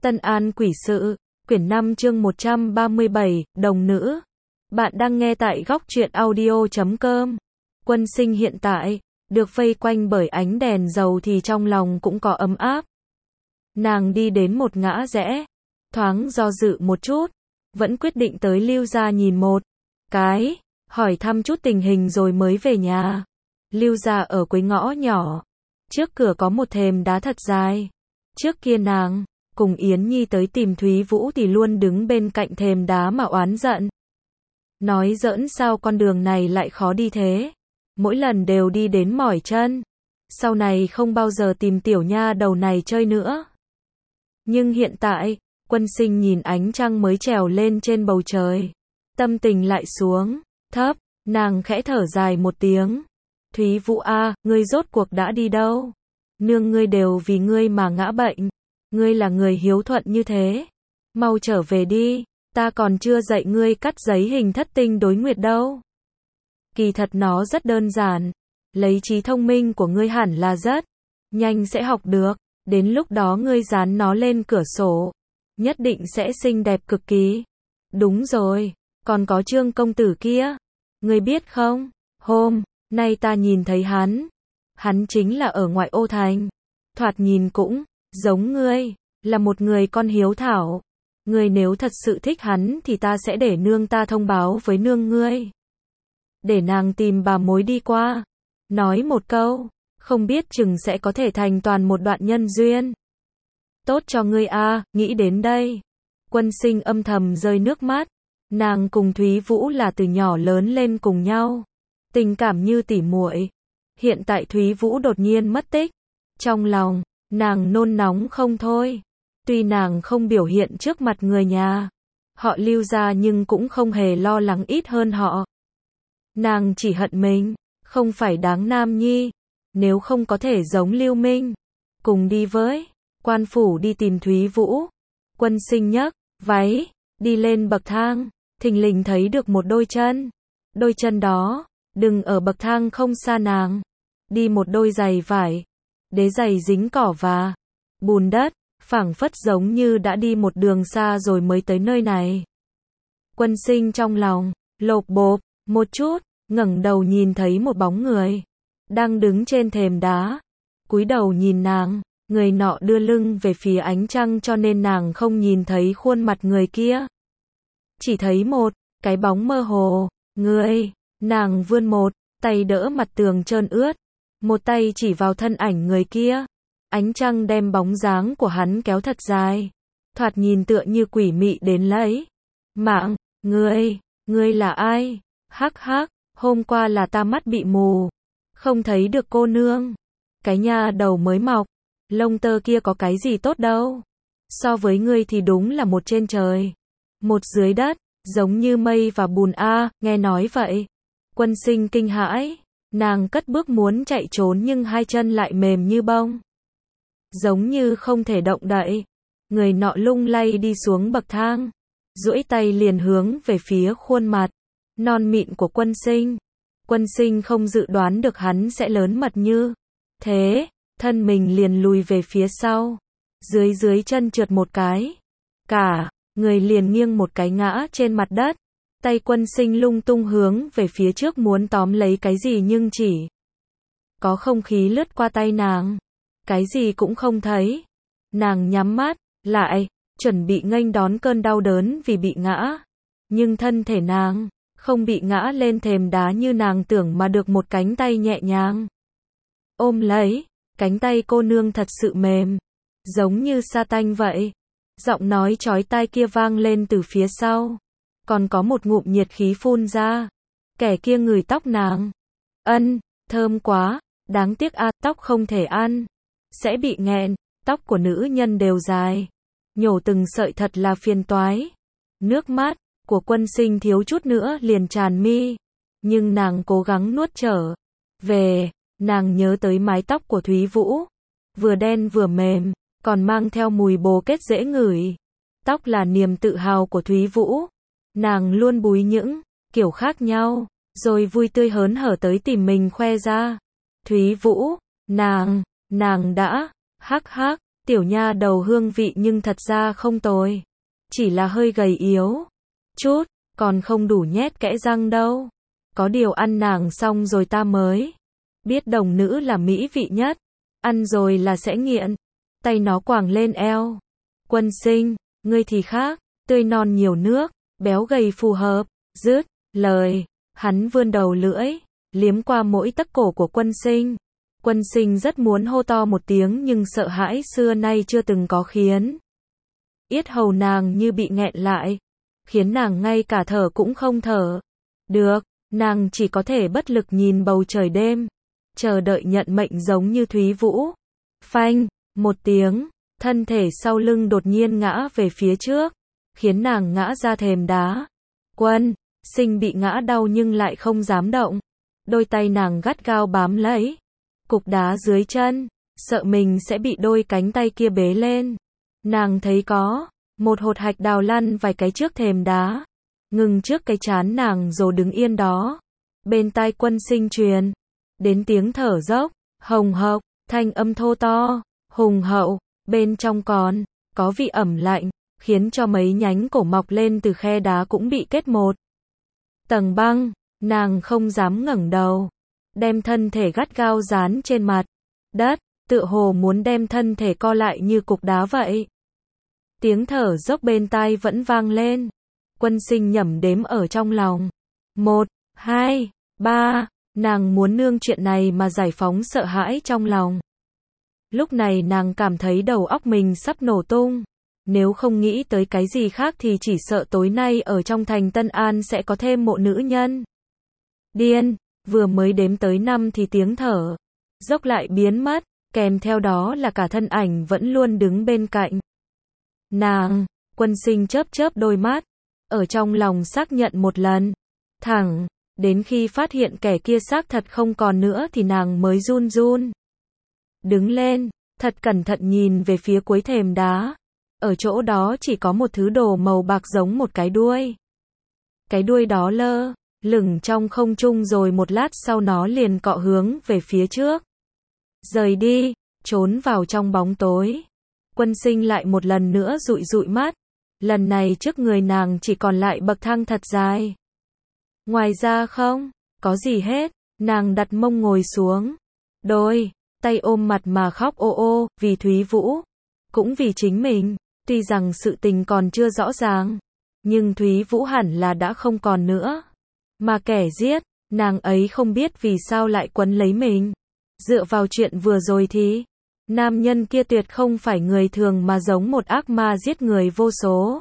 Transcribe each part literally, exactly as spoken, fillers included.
Tân An Quỷ Sự, quyển năm chương một trăm ba mươi bảy, Đồng Nữ. Bạn đang nghe tại góc truyện audio chấm com. Quân Sinh hiện tại, được vây quanh bởi ánh đèn dầu thì trong lòng cũng có ấm áp. Nàng đi đến một ngã rẽ, thoáng do dự một chút, vẫn quyết định tới Lưu gia nhìn một cái, hỏi thăm chút tình hình rồi mới về nhà. Lưu gia ở cuối ngõ nhỏ, trước cửa có một thềm đá thật dài. Trước kia nàng cùng Yến Nhi tới tìm Thúy Vũ thì luôn đứng bên cạnh thềm đá mà oán giận. Nói giỡn sao con đường này lại khó đi thế, mỗi lần đều đi đến mỏi chân. Sau này không bao giờ tìm tiểu nha đầu này chơi nữa. Nhưng hiện tại, Quân Sinh nhìn ánh trăng mới trèo lên trên bầu trời, tâm tình lại xuống thấp, nàng khẽ thở dài một tiếng. Thúy Vũ a, ngươi rốt cuộc đã đi đâu? Nương ngươi đều vì ngươi mà ngã bệnh. Ngươi là người hiếu thuận như thế, mau trở về đi, ta còn chưa dạy ngươi cắt giấy hình thất tinh đối nguyệt đâu. Kỳ thật nó rất đơn giản, lấy trí thông minh của ngươi hẳn là rất nhanh sẽ học được, đến lúc đó ngươi dán nó lên cửa sổ, nhất định sẽ xinh đẹp cực kỳ. Đúng rồi, còn có Trương công tử kia, ngươi biết không, hôm nay ta nhìn thấy hắn, hắn chính là ở ngoại ô thành, thoạt nhìn cũng giống ngươi, là một người con hiếu thảo. Ngươi nếu thật sự thích hắn thì ta sẽ để nương ta thông báo với nương ngươi, để nàng tìm bà mối đi qua, nói một câu, không biết chừng sẽ có thể thành toàn một đoạn nhân duyên. Tốt cho ngươi a, nghĩ đến đây, Quân Sinh âm thầm rơi nước mắt. Nàng cùng Thúy Vũ là từ nhỏ lớn lên cùng nhau, tình cảm như tỉ muội. Hiện tại Thúy Vũ đột nhiên mất tích, trong lòng nàng nôn nóng không thôi. Tuy nàng không biểu hiện trước mặt người nhà họ Lưu gia nhưng cũng không hề lo lắng ít hơn họ. Nàng chỉ hận mình không phải đáng nam nhi, nếu không có thể giống Lưu Minh, cùng đi với quan phủ đi tìm Thúy Vũ. Quân Sinh nhấc váy đi lên bậc thang, thình lình thấy được một đôi chân. Đôi chân đó đừng ở bậc thang không xa nàng, đi một đôi giày vải, đế giày dính cỏ và bùn đất, phảng phất giống như đã đi một đường xa rồi mới tới nơi này. Quân Sinh trong lòng lộp bộp một chút, ngẩng đầu nhìn thấy một bóng người đang đứng trên thềm đá, cúi đầu nhìn nàng. Người nọ đưa lưng về phía ánh trăng cho nên nàng không nhìn thấy khuôn mặt người kia, chỉ thấy một cái bóng mơ hồ. Người, nàng vươn một tay đỡ mặt tường trơn ướt, một tay chỉ vào thân ảnh người kia. Ánh trăng đem bóng dáng của hắn kéo thật dài, thoạt nhìn tựa như quỷ mị đến lấy mạng. Ngươi, ngươi là ai? Hắc hắc, hôm qua là ta mắt bị mù, không thấy được cô nương. Cái nha đầu mới mọc, lông tơ kia có cái gì tốt đâu. So với ngươi thì đúng là một trên trời, một dưới đất, giống như mây và bùn a. Nghe nói vậy, Quân Sinh kinh hãi, nàng cất bước muốn chạy trốn nhưng hai chân lại mềm như bông, giống như không thể động đậy. Người nọ lung lay đi xuống bậc thang, duỗi tay liền hướng về phía khuôn mặt non mịn của Quân Sinh. Quân Sinh không dự đoán được hắn sẽ lớn mật như thế, thân mình liền lùi về phía sau, dưới dưới chân trượt một cái, cả người liền nghiêng một cái ngã trên mặt đất. Tay Quân Sinh lung tung hướng về phía trước muốn tóm lấy cái gì nhưng chỉ có không khí lướt qua tay nàng, cái gì cũng không thấy. Nàng nhắm mắt lại, chuẩn bị nghênh đón cơn đau đớn vì bị ngã, nhưng thân thể nàng không bị ngã lên thềm đá như nàng tưởng mà được một cánh tay nhẹ nhàng ôm lấy. Cánh tay cô nương thật sự mềm, giống như sa tanh vậy. Giọng nói chói tai kia vang lên từ phía sau, còn có một ngụm nhiệt khí phun ra. Kẻ kia ngửi tóc nàng. Ân, thơm quá, đáng tiếc a, tóc không thể ăn, sẽ bị nghẹn. Tóc của nữ nhân đều dài, nhổ từng sợi thật là phiền toái. Nước mắt của Quân Sinh thiếu chút nữa liền tràn mi, nhưng nàng cố gắng nuốt trở về. Nàng nhớ tới mái tóc của Thúy Vũ, vừa đen vừa mềm, còn mang theo mùi bồ kết dễ ngửi. Tóc là niềm tự hào của Thúy Vũ, nàng luôn búi những kiểu khác nhau, rồi vui tươi hớn hở tới tìm mình khoe ra. Thúy Vũ, nàng, nàng đã, hắc hắc, Tiểu nha đầu hương vị nhưng thật ra không tồi. Chỉ là hơi gầy yếu. Chút, còn không đủ nhét kẽ răng đâu. Có điều ăn nàng xong rồi ta mới biết đồng nữ là mỹ vị nhất. Ăn rồi là sẽ nghiện. Tay nó quàng lên eo. Quân Sinh, ngươi thì khác, tươi non nhiều nước, béo gầy phù hợp. Dứt lời, hắn vươn đầu lưỡi, liếm qua mỗi tấc cổ của Quân Sinh. Quân Sinh rất muốn hô to một tiếng nhưng sợ hãi xưa nay chưa từng có khiến yết hầu nàng như bị nghẹn lại, khiến nàng ngay cả thở cũng không thở được, nàng chỉ có thể bất lực nhìn bầu trời đêm, chờ đợi nhận mệnh giống như Thúy Vũ. Phanh, một tiếng, thân thể sau lưng đột nhiên ngã về phía trước, khiến nàng ngã ra thềm đá. Quân Sinh bị ngã đau nhưng lại không dám động, đôi tay nàng gắt gao bám lấy cục đá dưới chân, sợ mình sẽ bị đôi cánh tay kia bế lên. Nàng thấy có một hột hạch đào lăn vài cái trước thềm đá, ngừng trước cái trán nàng rồi đứng yên đó. Bên tai Quân Sinh truyền đến tiếng thở dốc, hồng hộc, thanh âm thô to, hùng hậu, bên trong còn có vị ẩm lạnh, khiến cho mấy nhánh cổ mọc lên từ khe đá cũng bị kết một tầng băng. Nàng không dám ngẩng đầu, đem thân thể gắt gao dán trên mặt đất, tựa hồ muốn đem thân thể co lại như cục đá vậy. Tiếng thở dốc bên tai vẫn vang lên. Quân Sinh nhẩm đếm ở trong lòng. Một, hai, ba, nàng muốn nương chuyện này mà giải phóng sợ hãi trong lòng. Lúc này nàng cảm thấy đầu óc mình sắp nổ tung. Nếu không nghĩ tới cái gì khác thì chỉ sợ tối nay ở trong thành Tân An sẽ có thêm một nữ nhân. Điên, vừa mới đếm tới năm thì tiếng thở dốc lại biến mất, kèm theo đó là cả thân ảnh vẫn luôn đứng bên cạnh nàng. Quân Sinh chớp chớp đôi mắt, ở trong lòng xác nhận một lần, thẳng đến khi phát hiện kẻ kia xác thật không còn nữa thì nàng mới run run đứng lên, thật cẩn thận nhìn về phía cuối thềm đá. Ở chỗ đó chỉ có một thứ đồ màu bạc giống một cái đuôi. Cái đuôi đó lơ lửng trong không trung rồi một lát sau nó liền cọ hướng về phía trước. Rời đi, trốn vào trong bóng tối. Quân Sinh lại một lần nữa dụi dụi mắt. Lần này trước người nàng chỉ còn lại bậc thang thật dài. Ngoài ra không có gì hết. Nàng đặt mông ngồi xuống, đôi tay ôm mặt mà khóc ô ô, vì Thúy Vũ, cũng vì chính mình. Tuy rằng sự tình còn chưa rõ ràng, nhưng Thúy Vũ hẳn là đã không còn nữa. Mà kẻ giết nàng ấy không biết vì sao lại quấn lấy mình. Dựa vào chuyện vừa rồi thì nam nhân kia tuyệt không phải người thường mà giống một ác ma giết người vô số.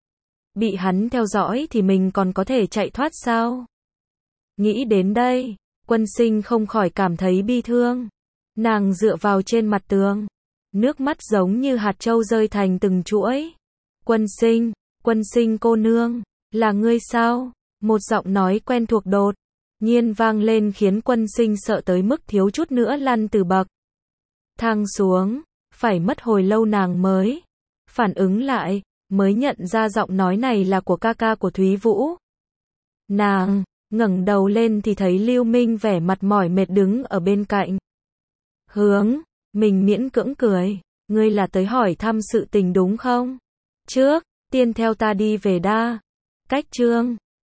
Bị hắn theo dõi thì mình còn có thể chạy thoát sao? Nghĩ đến đây, Quân Sinh không khỏi cảm thấy bi thương. Nàng dựa vào trên mặt tường, nước mắt giống như hạt châu rơi thành từng chuỗi. Quân Sinh, Quân Sinh cô nương, là ngươi sao? Một giọng nói quen thuộc đột nhiên vang lên khiến Quân Sinh sợ tới mức thiếu chút nữa lăn từ bậc thang xuống. Phải mất hồi lâu nàng mới phản ứng lại, mới nhận ra giọng nói này là của ca ca của Thúy Vũ. Nàng ngẩng đầu lên thì thấy Lưu Minh vẻ mặt mỏi mệt đứng ở bên cạnh. Hướng mình miễn cưỡng cười, ngươi là tới hỏi thăm sự tình đúng không? Trước tiên theo ta đi về đa cách trương.